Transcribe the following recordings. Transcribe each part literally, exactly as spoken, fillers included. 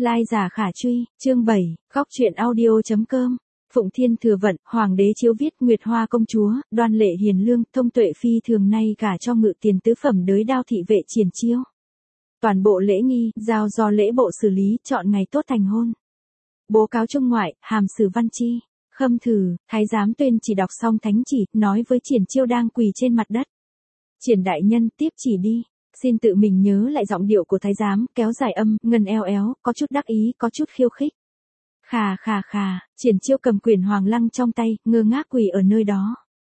Lai giả khả truy, chương bảy, góc truyện audio.com. Phụng Thiên Thừa Vận, Hoàng đế chiếu viết Nguyệt Hoa công chúa, đoan lệ hiền lương, thông tuệ phi thường nay gả cho ngự tiền tứ phẩm đới đao thị vệ Triển Chiêu. Toàn bộ lễ nghi, giao do lễ bộ xử lý, chọn ngày tốt thành hôn. Bố cáo trung ngoại, hàm sử văn chi. Khâm thử, thái giám tuyên chỉ đọc xong thánh chỉ, nói với Triển Chiêu đang quỳ trên mặt đất. Triển đại nhân, tiếp chỉ đi. Xin tự mình nhớ lại giọng điệu của thái giám, kéo dài âm, ngân eo éo, có chút đắc ý, có chút khiêu khích. Khà khà khà, Triển Chiêu cầm quyển hoàng lăng trong tay, ngơ ngác quỳ ở nơi đó.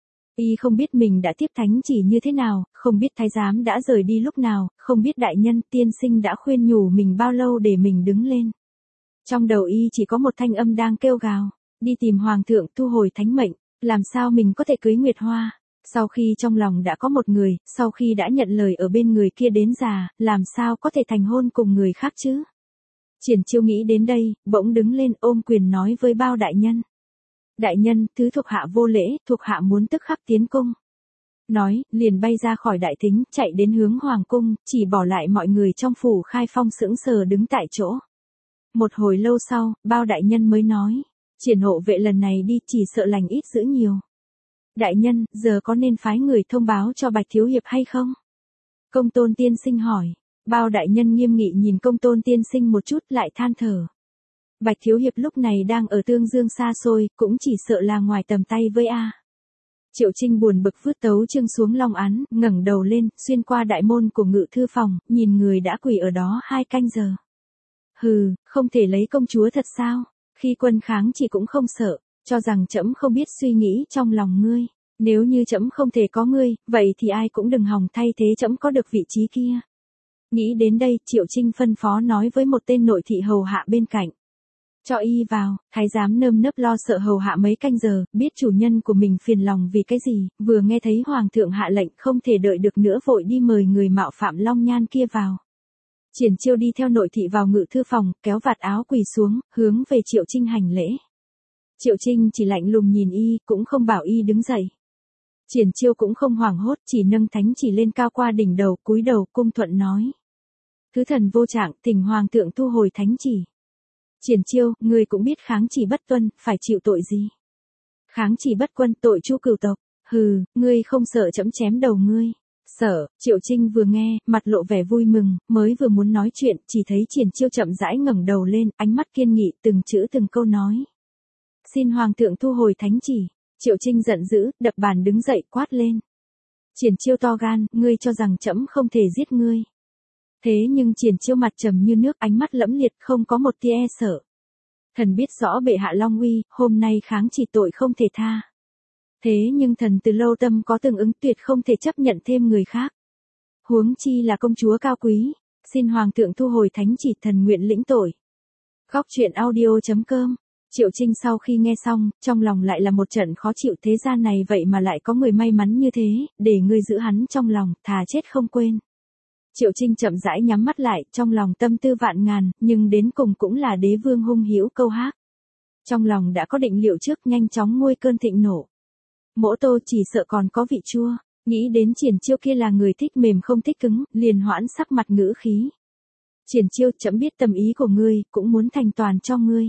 Y không biết mình đã tiếp thánh chỉ như thế nào, không biết thái giám đã rời đi lúc nào, không biết đại nhân tiên sinh đã khuyên nhủ mình bao lâu để mình đứng lên. Trong đầu Y chỉ có một thanh âm đang kêu gào, đi tìm hoàng thượng thu hồi thánh mệnh, làm sao mình có thể cưới Nguyệt Hoa. Sau khi trong lòng đã có một người, sau khi đã nhận lời ở bên người kia đến già, làm sao có thể thành hôn cùng người khác chứ? Triển Chiêu nghĩ đến đây, bỗng đứng lên ôm quyền nói với Bao đại nhân. Đại nhân, thứ thuộc hạ vô lễ, thuộc hạ muốn tức khắc tiến cung. Nói, liền bay ra khỏi đại thính, chạy đến hướng hoàng cung, chỉ bỏ lại mọi người trong phủ Khai Phong sững sờ đứng tại chỗ. Một hồi lâu sau, Bao đại nhân mới nói, Triển hộ vệ lần này đi chỉ sợ lành ít dữ nhiều. Đại nhân, giờ có nên phái người thông báo cho Bạch Thiếu Hiệp hay không? Công Tôn tiên sinh hỏi. Bao đại nhân nghiêm nghị nhìn Công Tôn tiên sinh một chút lại than thở. Bạch Thiếu Hiệp lúc này đang ở Tương Dương xa xôi, cũng chỉ sợ là ngoài tầm tay với A. Triệu Trinh buồn bực vứt tấu chương xuống long án, ngẩng đầu lên, xuyên qua đại môn của ngự thư phòng, nhìn người đã quỳ ở đó hai canh giờ. Hừ, không thể lấy công chúa thật sao? Khi quân kháng chỉ cũng không sợ. Cho rằng trẫm không biết suy nghĩ trong lòng ngươi, nếu như trẫm không thể có ngươi, vậy thì ai cũng đừng hòng thay thế trẫm có được vị trí kia. Nghĩ đến đây, Triệu Trinh phân phó nói với một tên nội thị hầu hạ bên cạnh. Cho y vào, thái giám nơm nớp lo sợ hầu hạ mấy canh giờ, biết chủ nhân của mình phiền lòng vì cái gì, vừa nghe thấy hoàng thượng hạ lệnh không thể đợi được nữa vội đi mời người mạo phạm Long Nhan kia vào. Triển Chiêu đi theo nội thị vào ngự thư phòng, kéo vạt áo quỳ xuống, hướng về Triệu Trinh hành lễ. Triệu Trinh chỉ lạnh lùng nhìn y, cũng không bảo y đứng dậy. Triển Chiêu cũng không hoảng hốt, chỉ nâng thánh chỉ lên cao qua đỉnh đầu, cúi đầu cung thuận nói. Thứ thần vô trạng, thỉnh hoàng thượng thu hồi thánh chỉ. Triển Chiêu, ngươi cũng biết kháng chỉ bất tuân, phải chịu tội gì? Kháng chỉ bất quân, tội chu cửu tộc. Hừ, ngươi không sợ trẫm chém đầu ngươi. Sợ. Triệu Trinh vừa nghe, mặt lộ vẻ vui mừng, mới vừa muốn nói chuyện, chỉ thấy Triển Chiêu chậm rãi ngẩng đầu lên, ánh mắt kiên nghị, từng chữ từng câu nói. Xin hoàng thượng thu hồi thánh chỉ. Triệu Trinh giận dữ, đập bàn đứng dậy quát lên. Triển Chiêu to gan, ngươi cho rằng trẫm không thể giết ngươi. Thế nhưng Triển Chiêu mặt trầm như nước, ánh mắt lẫm liệt, không có một tia e sợ. Thần biết rõ bệ hạ long uy, hôm nay kháng chỉ tội không thể tha. Thế nhưng thần từ lâu tâm có tương ứng, tuyệt không thể chấp nhận thêm người khác. Huống chi là công chúa cao quý, xin hoàng thượng thu hồi thánh chỉ, thần nguyện lĩnh tội. Góc truyện audio.com. Triệu Trinh sau khi nghe xong, trong lòng lại là một trận khó chịu, thế gian này vậy mà lại có người may mắn như thế, để ngươi giữ hắn trong lòng, thà chết không quên. Triệu Trinh chậm rãi nhắm mắt lại, trong lòng tâm tư vạn ngàn, nhưng đến cùng cũng là đế vương hung hữu câu hát. Trong lòng đã có định liệu trước, nhanh chóng nguôi cơn thịnh nộ. Mỗ tô chỉ sợ còn có vị chua, nghĩ đến Triển Chiêu kia là người thích mềm không thích cứng, liền hoãn sắc mặt ngữ khí. Triển Chiêu, trẫm biết tâm ý của ngươi, cũng muốn thành toàn cho ngươi.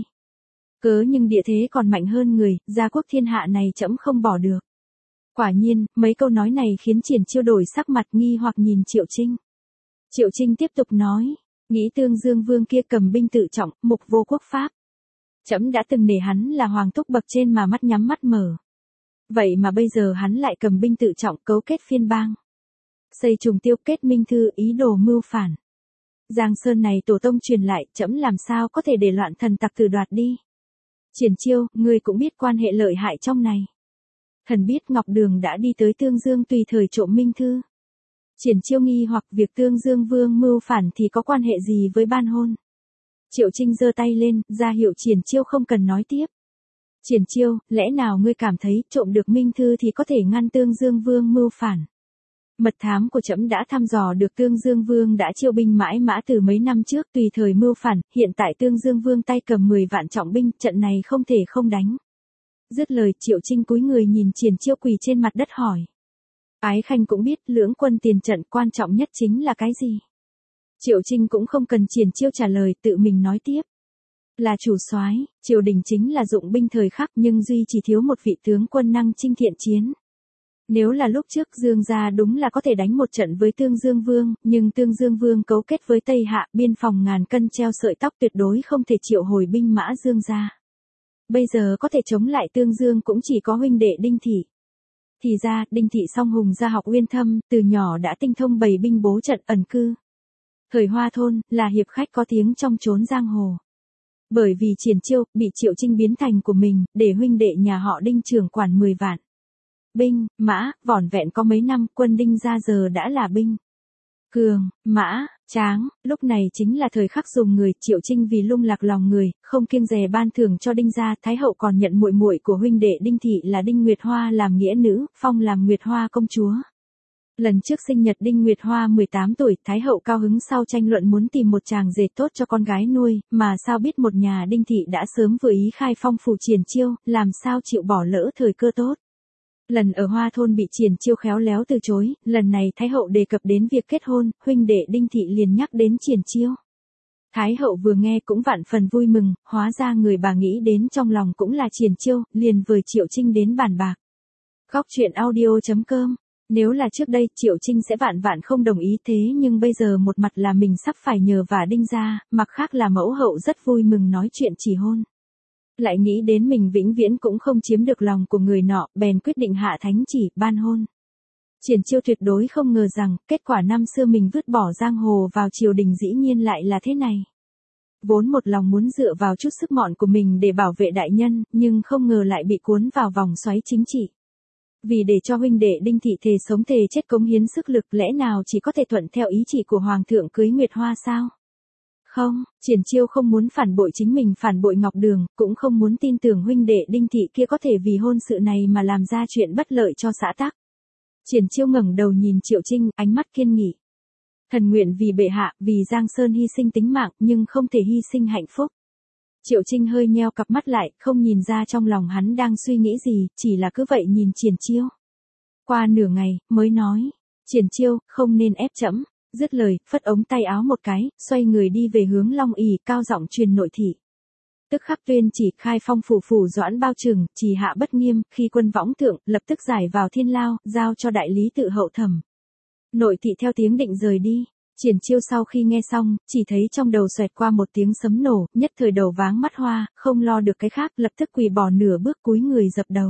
Cớ nhưng địa thế còn mạnh hơn người, gia quốc thiên hạ này trẫm không bỏ được. Quả nhiên, mấy câu nói này khiến Triển Chiêu đổi sắc mặt nghi hoặc nhìn Triệu Trinh. Triệu Trinh tiếp tục nói, nghĩ Tương Dương vương kia cầm binh tự trọng, mục vô quốc pháp. Trẫm đã từng nể hắn là hoàng thúc bậc trên mà mắt nhắm mắt mở. Vậy mà bây giờ hắn lại cầm binh tự trọng, cấu kết phiên bang. Xây trùng tiêu, kết minh thư, ý đồ mưu phản. Giang sơn này tổ tông truyền lại, trẫm làm sao có thể để loạn thần tặc từ đoạt đi. Triển Chiêu, ngươi cũng biết quan hệ lợi hại trong này. Thần biết Ngọc Đường đã đi tới Tương Dương tùy thời trộm minh thư. Triển Chiêu nghi hoặc việc Tương Dương vương mưu phản thì có quan hệ gì với ban hôn. Triệu Trinh giơ tay lên, ra hiệu Triển Chiêu không cần nói tiếp. Triển Chiêu, lẽ nào ngươi cảm thấy trộm được minh thư thì có thể ngăn Tương Dương vương mưu phản? Mật thám của trẫm đã thăm dò được Tương Dương vương đã chiêu binh mãi mã từ mấy năm trước tùy thời mưu phản, hiện tại Tương Dương vương tay cầm mười vạn trọng binh, trận này không thể không đánh. Dứt lời, Triệu Trinh cúi người nhìn Triển Chiêu quỳ trên mặt đất hỏi. Ái khanh cũng biết, lưỡng quân tiền trận quan trọng nhất chính là cái gì? Triệu Trinh cũng không cần Triển Chiêu trả lời, tự mình nói tiếp. Là chủ soái, triều đình chính là dụng binh thời khắc nhưng duy chỉ thiếu một vị tướng quân năng chinh thiện chiến. Nếu là lúc trước Dương gia đúng là có thể đánh một trận với Tương Dương Vương, nhưng Tương Dương Vương cấu kết với Tây Hạ, biên phòng ngàn cân treo sợi tóc, tuyệt đối không thể triệu hồi binh mã Dương gia. Bây giờ có thể chống lại Tương Dương cũng chỉ có huynh đệ Đinh Thị. Thì ra, Đinh Thị song hùng gia học uyên thâm, từ nhỏ đã tinh thông bày binh bố trận ẩn cư. Thời Hoa Thôn, là hiệp khách có tiếng trong chốn giang hồ. Bởi vì Triển Chiêu, bị Triệu Trinh biến thành của mình, để huynh đệ nhà họ Đinh trưởng quản mười vạn. Binh, mã, vỏn vẹn có mấy năm, quân Đinh ra giờ đã là binh. Cường, mã, tráng, lúc này chính là thời khắc dùng người. Triệu Trinh vì lung lạc lòng người, không kiêng dè ban thưởng cho Đinh gia. Thái hậu còn nhận muội muội của huynh đệ Đinh Thị là Đinh Nguyệt Hoa làm nghĩa nữ, phong làm Nguyệt Hoa công chúa. Lần trước sinh nhật Đinh Nguyệt Hoa mười tám tuổi, Thái hậu cao hứng sau tranh luận muốn tìm một chàng rể tốt cho con gái nuôi, mà sao biết một nhà Đinh Thị đã sớm vừa ý khai phong phủ Triển Chiêu, làm sao chịu bỏ lỡ thời cơ tốt. Lần ở Hoa Thôn bị Triển Chiêu khéo léo từ chối, lần này Thái hậu đề cập đến việc kết hôn, huynh đệ Đinh Thị liền nhắc đến Triển Chiêu. Thái hậu vừa nghe cũng vạn phần vui mừng, hóa ra người bà nghĩ đến trong lòng cũng là Triển Chiêu, liền với Triệu Trinh đến bàn bạc. Góc truyện audio chấm com. Nếu là trước đây, Triệu Trinh sẽ vạn vạn không đồng ý, thế nhưng bây giờ một mặt là mình sắp phải nhờ vả Đinh gia, mặt khác là mẫu hậu rất vui mừng nói chuyện chỉ hôn. Lại nghĩ đến mình vĩnh viễn cũng không chiếm được lòng của người nọ, bèn quyết định hạ thánh chỉ, ban hôn. Triển Chiêu tuyệt đối không ngờ rằng, kết quả năm xưa mình vứt bỏ giang hồ vào triều đình dĩ nhiên lại là thế này. Vốn một lòng muốn dựa vào chút sức mọn của mình để bảo vệ đại nhân, nhưng không ngờ lại bị cuốn vào vòng xoáy chính trị. Vì để cho huynh đệ Đinh Thị thề sống thề chết cống hiến sức lực, lẽ nào chỉ có thể thuận theo ý chỉ của Hoàng thượng cưới Nguyệt Hoa sao? Không, Triển Chiêu không muốn phản bội chính mình, phản bội Ngọc Đường, cũng không muốn tin tưởng huynh đệ Đinh Thị kia có thể vì hôn sự này mà làm ra chuyện bất lợi cho xã tắc. Triển Chiêu ngẩng đầu nhìn Triệu Trinh, ánh mắt kiên nghị. Thần nguyện vì bệ hạ, vì Giang Sơn hy sinh tính mạng, nhưng không thể hy sinh hạnh phúc. Triệu Trinh hơi nheo cặp mắt lại, không nhìn ra trong lòng hắn đang suy nghĩ gì, chỉ là cứ vậy nhìn Triển Chiêu. Qua nửa ngày, mới nói, Triển Chiêu, không nên ép trẫm. Dứt lời, phất ống tay áo một cái, xoay người đi về hướng Long ỷ, cao giọng truyền nội thị. Tức khắc tuyên chỉ khai phong phủ phủ Doãn Bao Trừng, trì hạ bất nghiêm, khi quân võng thượng, lập tức giải vào thiên lao, giao cho đại lý tự hậu thẩm. Nội thị theo tiếng định rời đi. Triển Chiêu sau khi nghe xong, chỉ thấy trong đầu xoẹt qua một tiếng sấm nổ, nhất thời đầu váng mắt hoa, không lo được cái khác, lập tức quỳ bỏ nửa bước cúi người dập đầu.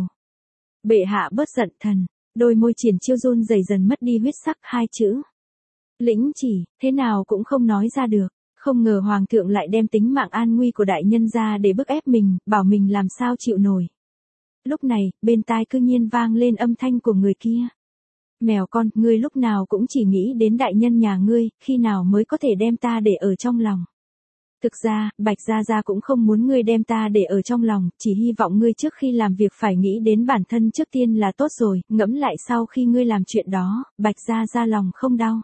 Bệ hạ bớt giận thần, đôi môi Triển Chiêu run rẩy dần mất đi huyết sắc, hai chữ. Lĩnh chỉ, thế nào cũng không nói ra được, không ngờ Hoàng thượng lại đem tính mạng an nguy của đại nhân ra để bức ép mình, bảo mình làm sao chịu nổi. Lúc này, bên tai cư nhiên vang lên âm thanh của người kia. Mèo con, ngươi lúc nào cũng chỉ nghĩ đến đại nhân nhà ngươi, khi nào mới có thể đem ta để ở trong lòng. Thực ra, Bạch Gia Gia cũng không muốn ngươi đem ta để ở trong lòng, chỉ hy vọng ngươi trước khi làm việc phải nghĩ đến bản thân trước tiên là tốt rồi, ngẫm lại sau khi ngươi làm chuyện đó, Bạch Gia Gia lòng không đau.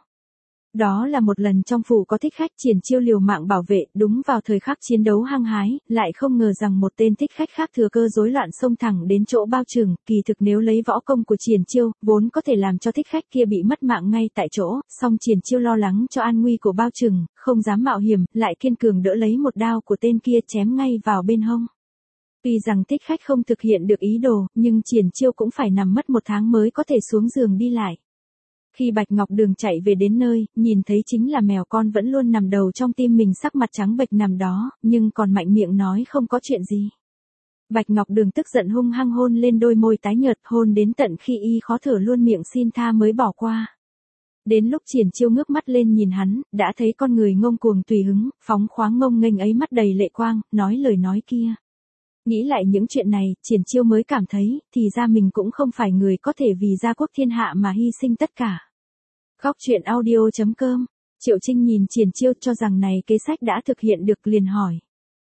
Đó là một lần trong phủ có thích khách, Triển Chiêu liều mạng bảo vệ, đúng vào thời khắc chiến đấu hăng hái, lại không ngờ rằng một tên thích khách khác thừa cơ rối loạn xông thẳng đến chỗ Bao Trừng, kỳ thực nếu lấy võ công của Triển Chiêu, vốn có thể làm cho thích khách kia bị mất mạng ngay tại chỗ, song Triển Chiêu lo lắng cho an nguy của Bao Trừng, không dám mạo hiểm, lại kiên cường đỡ lấy một đao của tên kia chém ngay vào bên hông. Tuy rằng thích khách không thực hiện được ý đồ, nhưng Triển Chiêu cũng phải nằm mất một tháng mới có thể xuống giường đi lại. Khi Bạch Ngọc Đường chạy về đến nơi, nhìn thấy chính là mèo con vẫn luôn nằm đầu trong tim mình, sắc mặt trắng bệch nằm đó, nhưng còn mạnh miệng nói không có chuyện gì. Bạch Ngọc Đường tức giận hung hăng hôn lên đôi môi tái nhợt, hôn đến tận khi y khó thở luôn miệng xin tha mới bỏ qua. Đến lúc Triển Chiêu ngước mắt lên nhìn hắn, đã thấy con người ngông cuồng tùy hứng, phóng khoáng ngông nghênh ấy mắt đầy lệ quang, nói lời nói kia. Nghĩ lại những chuyện này, Triển Chiêu mới cảm thấy, thì ra mình cũng không phải người có thể vì gia quốc thiên hạ mà hy sinh tất cả. Góc truyện audio chấm com. Triệu Trinh nhìn Triển Chiêu cho rằng này kế sách đã thực hiện được, liền hỏi.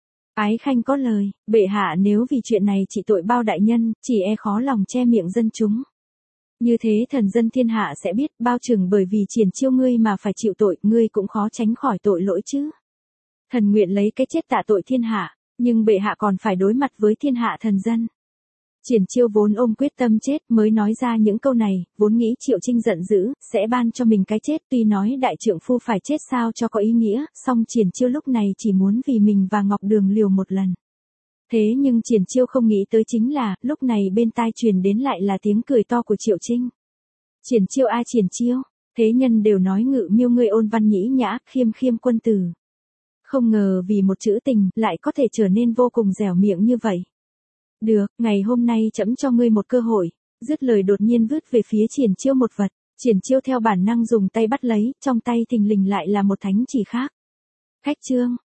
Ái khanh có lời, bệ hạ nếu vì chuyện này trị tội Bao đại nhân, chỉ e khó lòng che miệng dân chúng. Như thế thần dân thiên hạ sẽ biết, Bao Trừng bởi vì Triển Chiêu ngươi mà phải chịu tội, ngươi cũng khó tránh khỏi tội lỗi chứ. Thần nguyện lấy cái chết tạ tội thiên hạ. Nhưng bệ hạ còn phải đối mặt với thiên hạ thần dân. Triển Chiêu vốn ôm quyết tâm chết mới nói ra những câu này, vốn nghĩ Triệu Trinh giận dữ, sẽ ban cho mình cái chết, tuy nói đại trượng phu phải chết sao cho có ý nghĩa, song Triển Chiêu lúc này chỉ muốn vì mình và Ngọc Đường liều một lần. Thế nhưng Triển Chiêu không nghĩ tới chính là, lúc này bên tai truyền đến lại là tiếng cười to của Triệu Trinh. Triển Chiêu a Triển Chiêu, thế nhân đều nói Ngự Miêu ngươi ôn văn nhĩ nhã, khiêm khiêm quân tử. Không ngờ vì một chữ tình lại có thể trở nên vô cùng dẻo miệng như vậy. Được, ngày hôm nay trẫm cho ngươi một cơ hội. Dứt lời đột nhiên vứt về phía Triển Chiêu một vật. Triển Chiêu theo bản năng dùng tay bắt lấy, trong tay thình lình lại là một thánh chỉ khác. Khách trương,